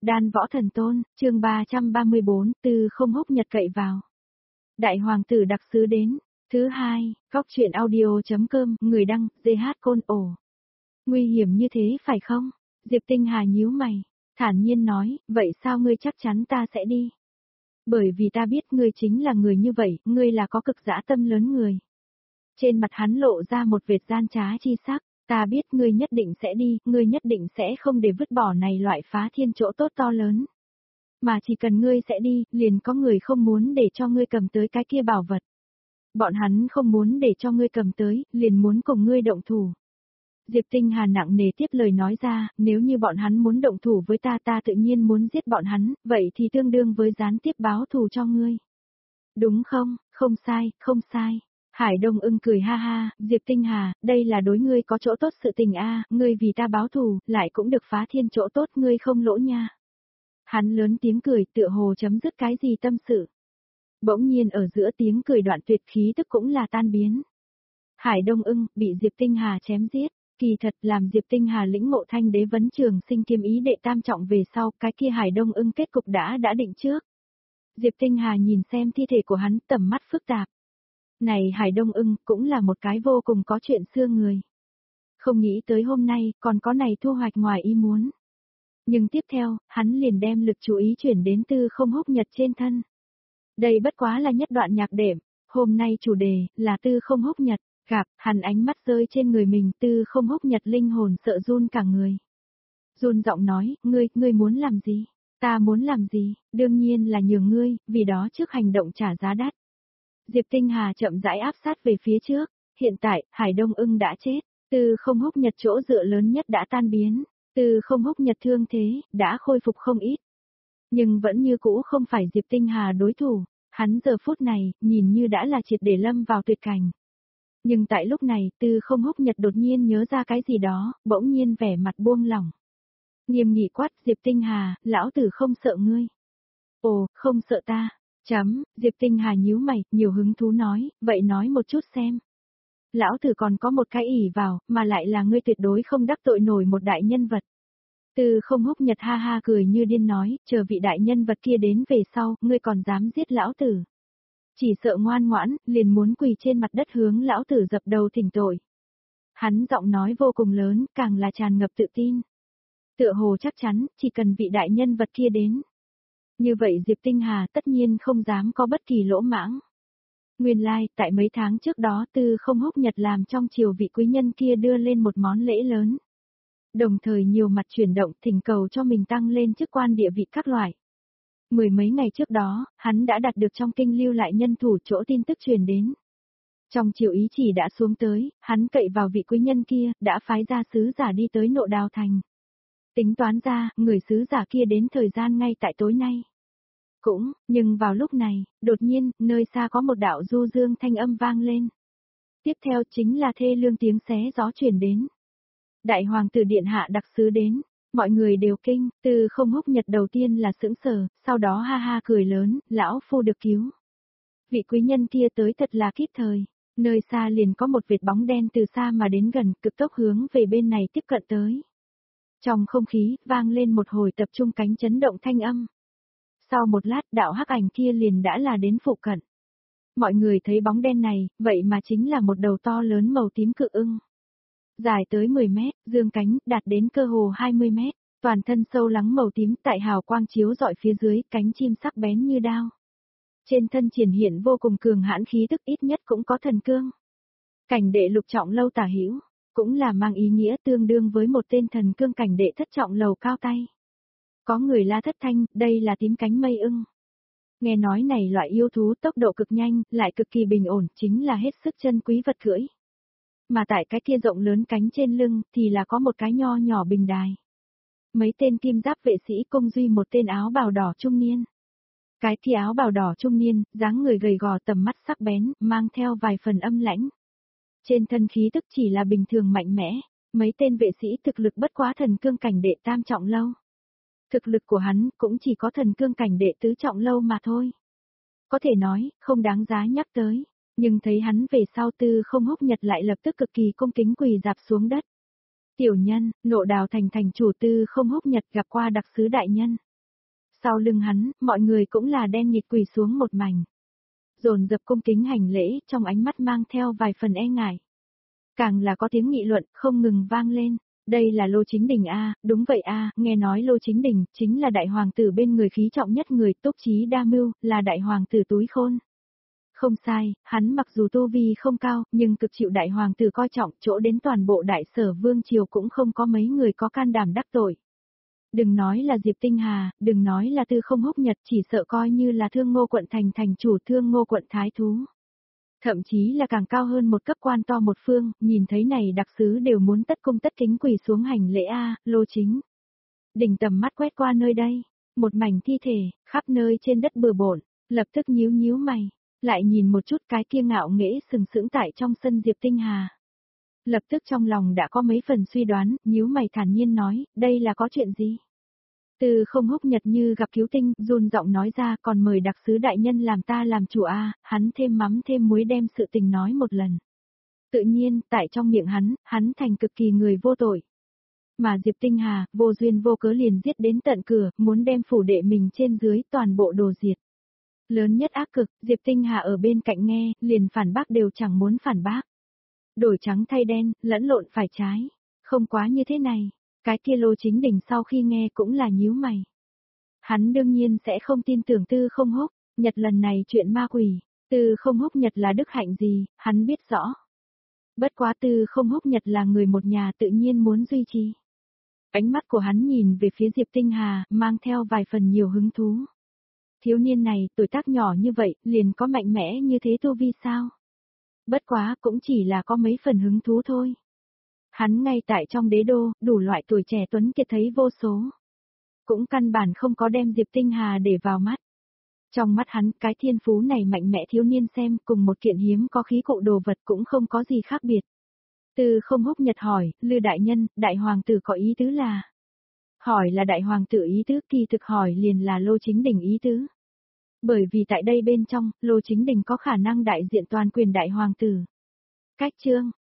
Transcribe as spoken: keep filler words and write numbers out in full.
Đan Võ Thần Tôn, chương ba trăm ba mươi bốn, Tư Không Húc Nhật cậy vào. Đại hoàng tử đặc sứ đến. Thứ hai, góc truyện audio.com, người đăng, giê hát Côn Ổ. Nguy hiểm như thế phải không? Diệp Tinh Hà nhíu mày, thản nhiên nói, vậy sao ngươi chắc chắn ta sẽ đi? Bởi vì ta biết ngươi chính là người như vậy, ngươi là có cực dã tâm lớn người. Trên mặt hắn lộ ra một vệt gian trá chi sắc, ta biết ngươi nhất định sẽ đi, ngươi nhất định sẽ không để vứt bỏ này loại phá thiên chỗ tốt to lớn. Mà chỉ cần ngươi sẽ đi, liền có người không muốn để cho ngươi cầm tới cái kia bảo vật. Bọn hắn không muốn để cho ngươi cầm tới, liền muốn cùng ngươi động thủ. Diệp Tinh Hà nặng nề tiếp lời nói ra, nếu như bọn hắn muốn động thủ với ta ta tự nhiên muốn giết bọn hắn, vậy thì tương đương với gián tiếp báo thù cho ngươi. Đúng không, không sai, không sai. Hải Đông Ưng cười ha ha, Diệp Tinh Hà, đây là đối ngươi có chỗ tốt sự tình a, ngươi vì ta báo thù, lại cũng được phá thiên chỗ tốt ngươi không lỗ nha. Hắn lớn tiếng cười tựa hồ chấm dứt cái gì tâm sự. Bỗng nhiên ở giữa tiếng cười đoạn tuyệt khí tức cũng là tan biến. Hải Đông Ưng bị Diệp Tinh Hà chém giết, kỳ thật làm Diệp Tinh Hà lĩnh ngộ thanh đế vấn trường sinh kiêm ý đệ tam trọng về sau, cái kia Hải Đông Ưng kết cục đã đã định trước. Diệp Tinh Hà nhìn xem thi thể của hắn tầm mắt phức tạp. Này Hải Đông Ưng cũng là một cái vô cùng có chuyện xưa người. Không nghĩ tới hôm nay còn có này thu hoạch ngoài ý muốn. Nhưng tiếp theo, hắn liền đem lực chú ý chuyển đến Tư Không Húc Nhật trên thân. Đây bất quá là nhất đoạn nhạc đệm, hôm nay chủ đề là Tư Không Húc Nhật, gặp, hắn ánh mắt rơi trên người mình, Tư Không Húc Nhật linh hồn sợ run cả người. Run giọng nói, ngươi, ngươi muốn làm gì? Ta muốn làm gì? Đương nhiên là nhường ngươi, vì đó trước hành động trả giá đắt. Diệp Tinh Hà chậm rãi áp sát về phía trước, hiện tại, Hải Đông Ưng đã chết, Tư Không Húc Nhật chỗ dựa lớn nhất đã tan biến, Tư Không Húc Nhật thương thế, đã khôi phục không ít. Nhưng vẫn như cũ không phải Diệp Tinh Hà đối thủ, hắn giờ phút này, nhìn như đã là triệt để lâm vào tuyệt cảnh. Nhưng tại lúc này, Tư Không Húc Nhật đột nhiên nhớ ra cái gì đó, bỗng nhiên vẻ mặt buông lỏng. Nghiêm nghị quát, Diệp Tinh Hà, lão tử không sợ ngươi. Ồ, không sợ ta. Chấm, Diệp Tinh Hà nhíu mày, nhiều hứng thú nói, vậy nói một chút xem. Lão tử còn có một cái ỷ vào, mà lại là ngươi tuyệt đối không đắc tội nổi một đại nhân vật. Tư Không Húc Nhật ha ha cười như điên nói, chờ vị đại nhân vật kia đến về sau, ngươi còn dám giết lão tử. Chỉ sợ ngoan ngoãn, liền muốn quỳ trên mặt đất hướng lão tử dập đầu thỉnh tội. Hắn giọng nói vô cùng lớn, càng là tràn ngập tự tin. Tựa hồ chắc chắn, chỉ cần vị đại nhân vật kia đến. Như vậy Diệp Tinh Hà tất nhiên không dám có bất kỳ lỗ mãng. Nguyên lai, like, tại mấy tháng trước đó Tư Không Húc Nhật làm trong triều vị quý nhân kia đưa lên một món lễ lớn. Đồng thời nhiều mặt chuyển động thỉnh cầu cho mình tăng lên chức quan địa vị các loại. Mười mấy ngày trước đó, hắn đã đạt được trong kinh lưu lại nhân thủ chỗ tin tức truyền đến. Trong triều ý chỉ đã xuống tới, hắn cậy vào vị quý nhân kia, đã phái ra sứ giả đi tới Nộ Đào Thành. Tính toán ra, người sứ giả kia đến thời gian ngay tại tối nay. Cũng, nhưng vào lúc này, đột nhiên, nơi xa có một đạo du dương thanh âm vang lên. Tiếp theo chính là thê lương tiếng xé gió truyền đến. Đại hoàng tử điện hạ đặc sứ đến, mọi người đều kinh, Tư Không Húc Nhật đầu tiên là sững sờ, sau đó ha ha cười lớn, lão phu được cứu. Vị quý nhân kia tới thật là kịp thời, nơi xa liền có một vệt bóng đen từ xa mà đến gần, cực tốc hướng về bên này tiếp cận tới. Trong không khí, vang lên một hồi tập trung cánh chấn động thanh âm. Sau một lát, đạo hắc ảnh kia liền đã là đến phụ cận. Mọi người thấy bóng đen này, vậy mà chính là một đầu to lớn màu tím cự ưng. Dài tới mười mét, dương cánh, đạt đến cơ hồ hai mươi mét, toàn thân sâu lắng màu tím tại hào quang chiếu rọi phía dưới, cánh chim sắc bén như đao. Trên thân triển hiện vô cùng cường hãn khí tức ít nhất cũng có thần cương. Cảnh đệ lục trọng lâu tả hữu, cũng là mang ý nghĩa tương đương với một tên thần cương cảnh đệ thất trọng lầu cao tay. Có người la thất thanh, đây là tím cánh mây ưng. Nghe nói này loại yêu thú tốc độ cực nhanh, lại cực kỳ bình ổn, chính là hết sức chân quý vật cưỡi. Mà tại cái kia rộng lớn cánh trên lưng, thì là có một cái nho nhỏ bình đài. Mấy tên kim giáp vệ sĩ cung duy một tên áo bào đỏ trung niên. Cái kia áo bào đỏ trung niên, dáng người gầy gò tầm mắt sắc bén, mang theo vài phần âm lãnh. Trên thân khí tức chỉ là bình thường mạnh mẽ, mấy tên vệ sĩ thực lực bất quá thần cương cảnh đệ tam trọng lâu. Thực lực của hắn cũng chỉ có thần cương cảnh đệ tứ trọng lâu mà thôi. Có thể nói, không đáng giá nhắc tới, nhưng thấy hắn về sau Tư Không Húc Nhật lại lập tức cực kỳ cung kính quỳ dạp xuống đất. Tiểu nhân, Nộ Đào Thành thành chủ Tư Không Húc Nhật gặp qua đặc sứ đại nhân. Sau lưng hắn, mọi người cũng là đen nhịt quỳ xuống một mảnh. Dồn dập cung kính hành lễ, trong ánh mắt mang theo vài phần e ngại. Càng là có tiếng nghị luận, không ngừng vang lên. Đây là Lô Chính Đình a, đúng vậy a, nghe nói Lô Chính Đình, chính là đại hoàng tử bên người khí trọng nhất người, túc trí đa mưu, là đại hoàng tử túi khôn. Không sai, hắn mặc dù tu vi không cao, nhưng cực chịu đại hoàng tử coi trọng, chỗ đến toàn bộ đại sở vương triều cũng không có mấy người có can đảm đắc tội. Đừng nói là Diệp Tinh Hà, đừng nói là Tư Không Húc Nhật, chỉ sợ coi như là Thương Ngô quận thành thành chủ Thương Ngô quận thái thú. Thậm chí là càng cao hơn một cấp quan to một phương, nhìn thấy này đặc sứ đều muốn tất cung tất kính quỳ xuống hành lễ a, Lô Chính Đình tầm mắt quét qua nơi đây, một mảnh thi thể, khắp nơi trên đất bừa bộn, lập tức nhíu nhíu mày, lại nhìn một chút cái kia ngạo nghễ sừng sững tại trong sân Diệp Tinh Hà. Lập tức trong lòng đã có mấy phần suy đoán, nhíu mày thản nhiên nói, đây là có chuyện gì? Từ Không Húc Nhật như gặp cứu tinh, run giọng nói ra, còn mời đặc sứ đại nhân làm ta làm chủ a, hắn thêm mắm thêm muối đem sự tình nói một lần. Tự nhiên, tại trong miệng hắn, hắn thành cực kỳ người vô tội. Mà Diệp Tinh Hà, vô duyên vô cớ liền giết đến tận cửa, muốn đem phủ đệ mình trên dưới toàn bộ đồ diệt. Lớn nhất ác cực, Diệp Tinh Hà ở bên cạnh nghe, liền phản bác đều chẳng muốn phản bác. Đổi trắng thay đen, lẫn lộn phải trái. Không quá như thế này. Cái kia Lô Chính Đình sau khi nghe cũng là nhíu mày. Hắn đương nhiên sẽ không tin tưởng Tư Không Húc Nhật lần này chuyện ma quỷ. Tư Không Húc Nhật là đức hạnh gì, hắn biết rõ. Bất quá Tư Không Húc Nhật là người một nhà tự nhiên muốn duy trì. Ánh mắt của hắn nhìn về phía Diệp Tinh Hà, mang theo vài phần nhiều hứng thú. Thiếu niên này, tuổi tác nhỏ như vậy, liền có mạnh mẽ như thế tu vi sao? Bất quá, cũng chỉ là có mấy phần hứng thú thôi. Hắn ngay tại trong đế đô, đủ loại tuổi trẻ tuấn kiệt thấy vô số. Cũng căn bản không có đem Diệp Tinh Hà để vào mắt. Trong mắt hắn, cái thiên phú này mạnh mẽ thiếu niên xem cùng một kiện hiếm có khí cụ đồ vật cũng không có gì khác biệt. Từ Không Húc Nhật hỏi, Lư đại nhân, đại hoàng tử có ý tứ là? Hỏi là đại hoàng tử ý tứ, kỳ thực hỏi liền là Lô Chính Đình ý tứ. Bởi vì tại đây bên trong, Lô Chính Đình có khả năng đại diện toàn quyền đại hoàng tử. Cách chương,